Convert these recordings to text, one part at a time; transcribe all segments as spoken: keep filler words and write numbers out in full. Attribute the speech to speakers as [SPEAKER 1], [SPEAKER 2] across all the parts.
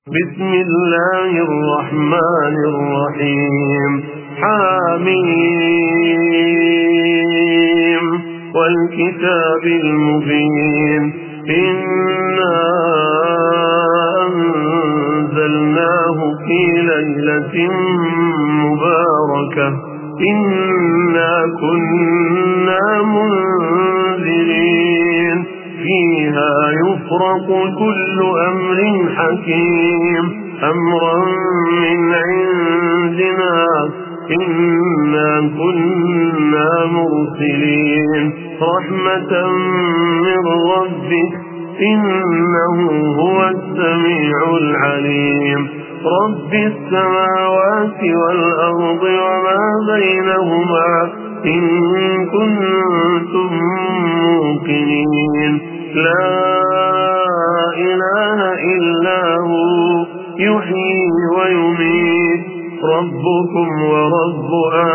[SPEAKER 1] بسم الله الرحمن الرحيم. حميم والكتاب المبين. إنا أنزلناه في ليلة مباركة إنا كنا منذرين فيها يفرق كل أمر حكيم أمرا من عندنا إنا كنا مرسلين رحمة من ربك إنه هو السميع العليم. رب السماوات والأرض وما بينهما إن كنتم موقنين لا إله إلا هو يحيي ويميت ربكم ورب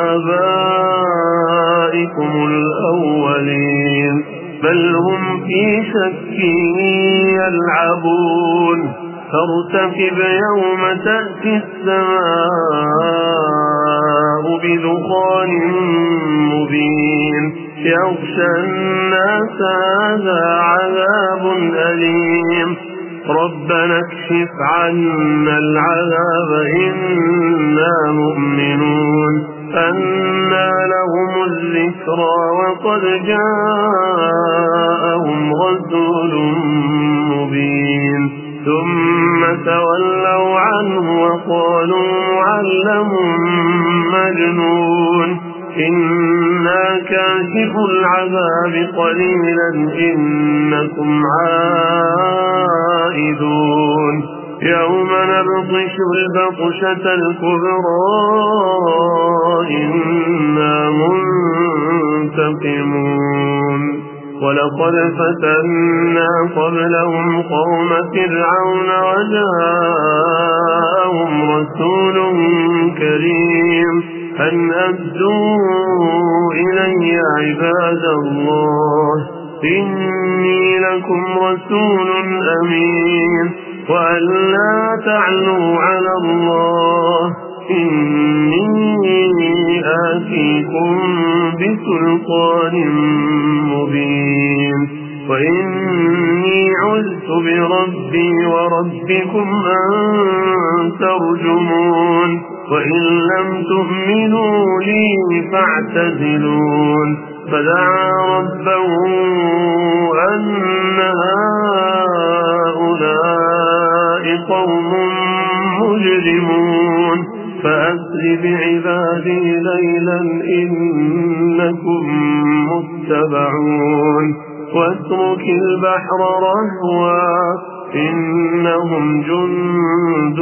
[SPEAKER 1] آبائكم الأولين بل هم في شك يلعبون فارتقب يوم تأتي السماء بدخان مبين يغشى الناس هذا عذاب أليم ربنا اكشف عنا العذاب إنا مؤمنون أنى لهم الذكرى وقد جاءهم رسول مبين ثم تولوا عنه وقالوا معلم مجنون إنا كاشف العذاب قليلا إنكم عائدون يوم نبطش البطشة الكبرى إنا منتقمون ولقد فتنا قبلهم قوم فرعون وجاءهم رسول كريم أن أدوا إلي عباد الله إني لكم رسول أمين وأن لا تعلوا على الله إني آتيكم بسلطان مبين وإني عذت بربي وربكم أن ترجمون وإن لم تؤمنوا لي فاعتزلون فدعا ربه أن هؤلاء قوم مجرمون فأسر بعبادي ليلا إنكم متبعون واترك البحر رهوا إنهم جند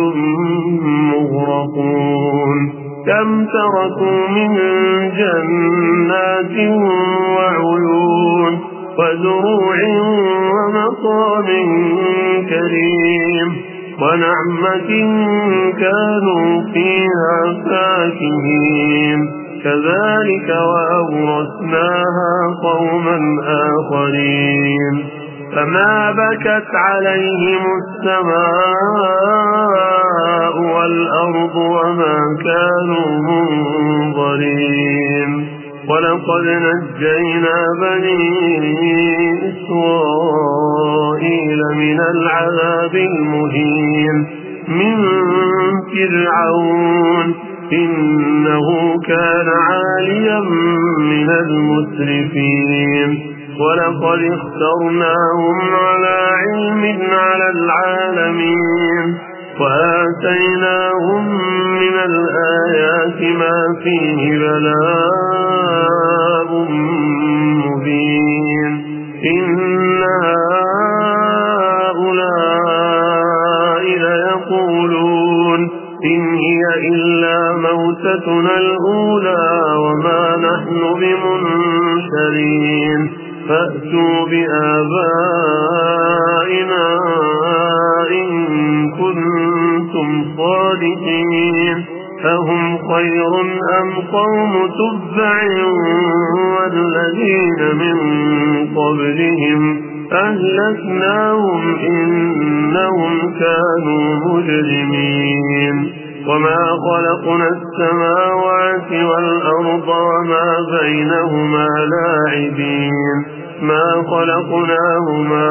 [SPEAKER 1] مغرقون كم تركوا من جنات وعيون وزروع ومقام كريم ونعمة كانوا فيها فاكهين كذلك وأورثناها قوما آخرين فما بكت عليهم السماء والأرض وما كانوا منظرين ولقد نجينا بني إسرائيل من العذاب المهين من فرعون إنه كان عاليا من المسرفين ولقد اخترناهم على علم على العالمين وآتيناهم من الآيات ما فيه بلاء مبين إن هؤلاء ليقولون إن هي إلا موتتنا الأولى وما نحن بمنشرين فأتوا بآبائنا إن كنتم صادقين أهم خير أم قوم تبع والذين من قبلهم أهلكناهم إنهم كانوا مجرمين وما خلقنا السماوات والأرض وما بينهما لاعبين ما خلقناهما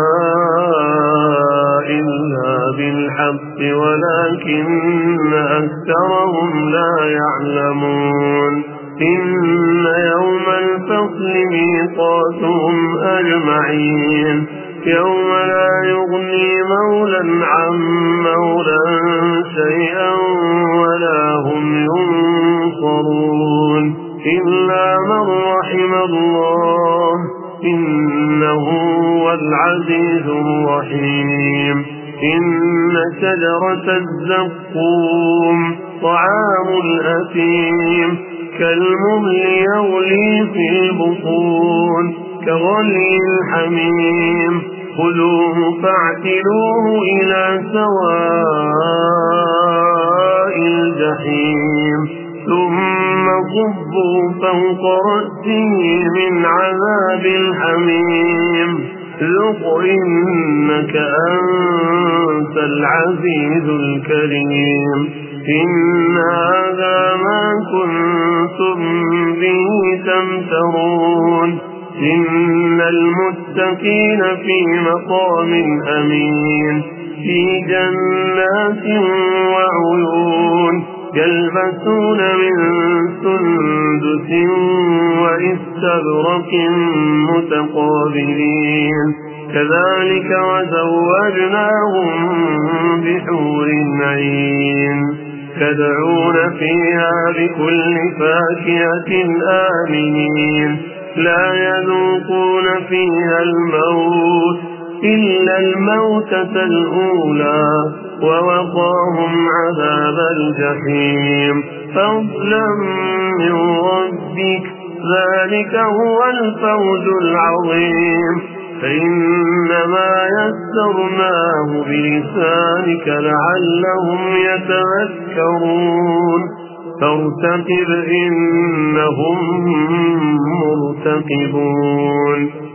[SPEAKER 1] إلا بالحق ولكن أكثرهم لا يعلمون إن يوم الفصل ميقاتهم أجمعين يوم لا يغني مولا عن مولا شيئا ولا هم ينصرون إلا من رحم الله إنه هو العزيز الرحيم إن شجرة الزقوم طعام الأثيم كالمهل يغلي في البطون كغلي الحميم خذوه فاعتلوه إلى سواء الجحيم ثم صبوا فوق رأسه من عذاب الحميم ذق إنك أنت العزيز الكريم إن هذا ما كنتم به تمترون إن المتقين في مقام أمين في جنات وعيون يلبسون من سندس واستبرق متقابلين كذلك وزوجناهم بحور عين يدعون فيها بكل فاكهة آمنين لا يذوقون فيها الموت إلا الموتة الأولى ووقاهم عذاب الجحيم فضلا من ربك ذلك هو الفوز العظيم فإنما يسرناه بلسانك لعلهم يتذكرون فارتقب إنهم مرتقبون